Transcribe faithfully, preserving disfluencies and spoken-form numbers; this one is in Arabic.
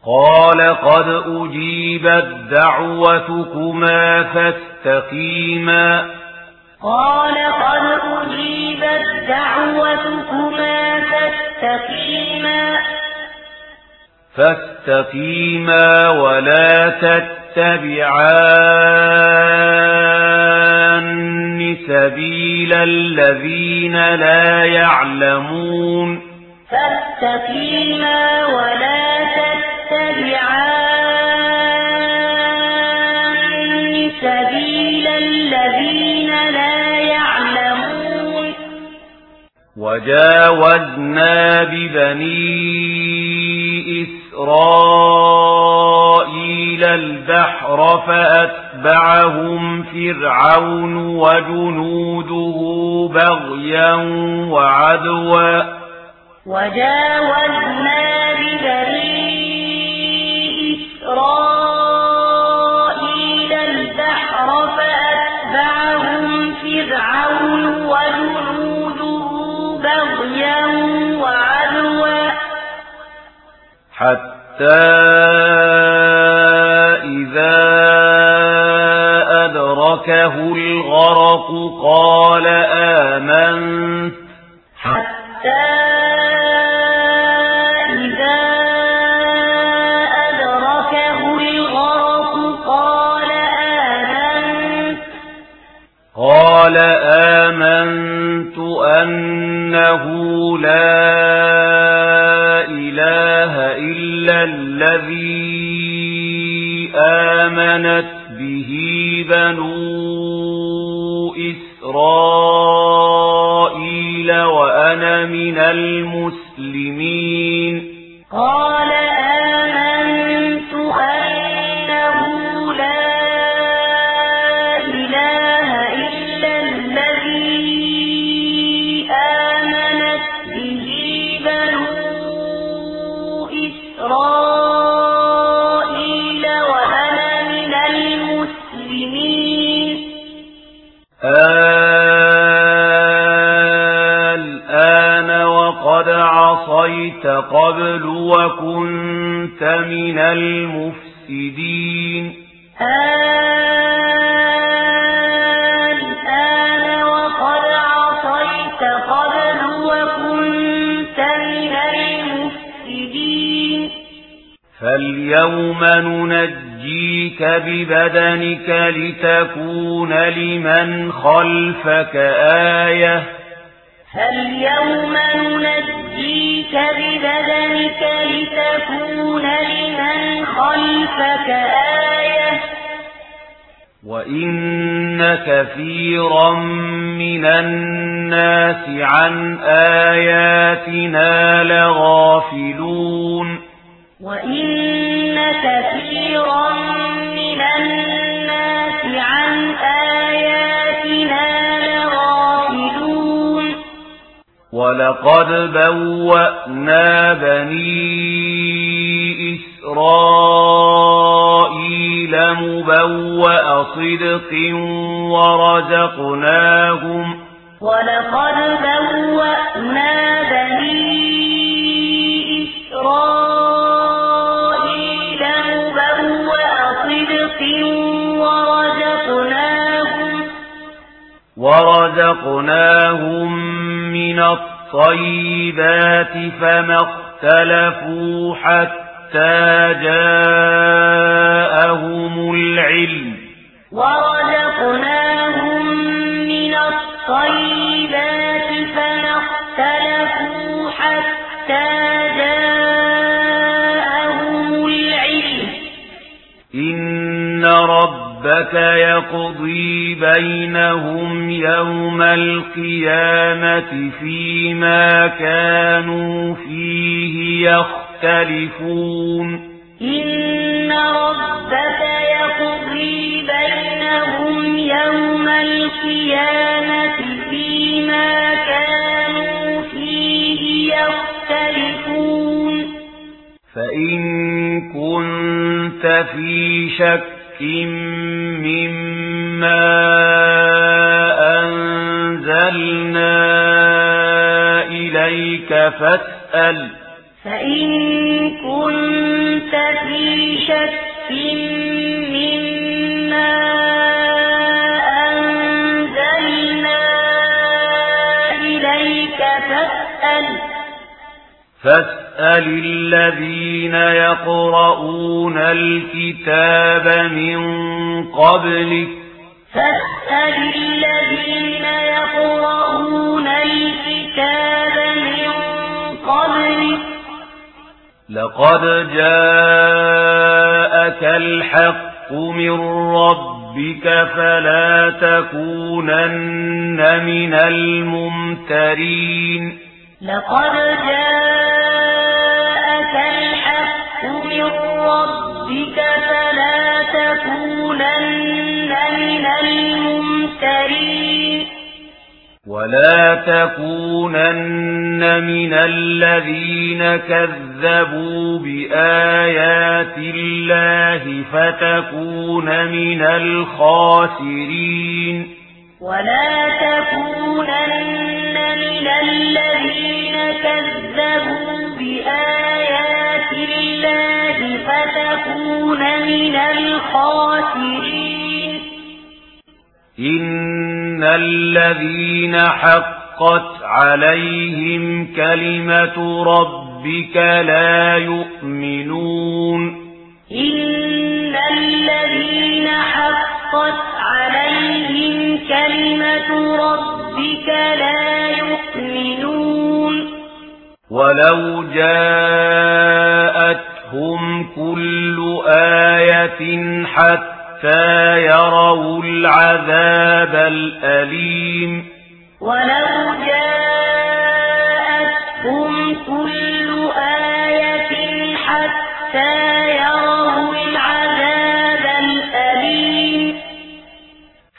قال قد أجيبت دعوتكما فاستقيما قال قد أجيبت دعوتكما فاستقيما فاستقيما ولا تتبعان سبيل الذين لا يعلمون فاستقيما ولا تتبعان سبيل الذين لا يعلمون وجاوزنا ببني إسرائيل البحر فأتبعهم فرعون وجنوده بغيا وعدوا وجاوزنا ببني إسرائيل البحر فأتبعهم فرعون وجنوده بغيا وعدوا حتى إذا أدركه الغرق قال آمنت حتى إذا أدركه الغرق قال آمنت قال آمنت أنه لا إله إلا الذي آمنت به بنو إسرائيل وأنا من المسلمين قال آمنت أنه لا إله إلا الذي آمنت به بنو إسرائيل وأنا من المسلمين الآن وقد عصيت قبل وكنت من المفسدين الآن وقد عصيت قبل وكنت من المفسدين فاليوم ننجيك ببدنك لتكون لمن خلفك آية فاليوم ننجيك ببدنك لتكون لمن خلفك آية وإن كثيرا من الناس عن آياتنا لغافلون وإن كثيرا من الناس عن آياتنا لغافلون ولقد بوأنا بني إسرائيل مبوأ صدق ورزقناهم ولقد بوأنا بني إسرائيل مبوأ صدق ورزقناهم ورزقناهم من الطيبات فما اختلفوا حتى جاءهم العلم ورزقناهم من الطيبات فما اختلفوا حتى جاءهم العلم إن ربك يقضي بينهم يوم القيامة فيما كانوا فيه يختلفون إن ربك يقضي بينهم يوم القيامة فيما كانوا فيه يختلفون فإن كنت في شك مما أنزلنا إليك فاسأل فإن كنت في شك مما أنزلنا إليك فاسأل فاسأل الذين يقرؤون الكتاب من قبلك فاسأل الذين يقرؤون الكتاب من قبلك لقد جاءك الحق من ربك فلا تكونن من الممترين لقد جاءك الحق من ربك فلا تكونن من الممترين ولا تكونن من الذين كذبوا بآيات الله فتكون من الخاسرين ولا تكونن من الذين كذبوا بآيات الله فتكون من الخاسرين إن الذين حقت عليهم كلمة ربك لا يؤمنون إن الذين حقت عليهم كلمة ربك لا يؤمنون ولو جاءتهم كل آية حتى يروا العذاب الأليم ولو جاءتهم كل آية حتى يروا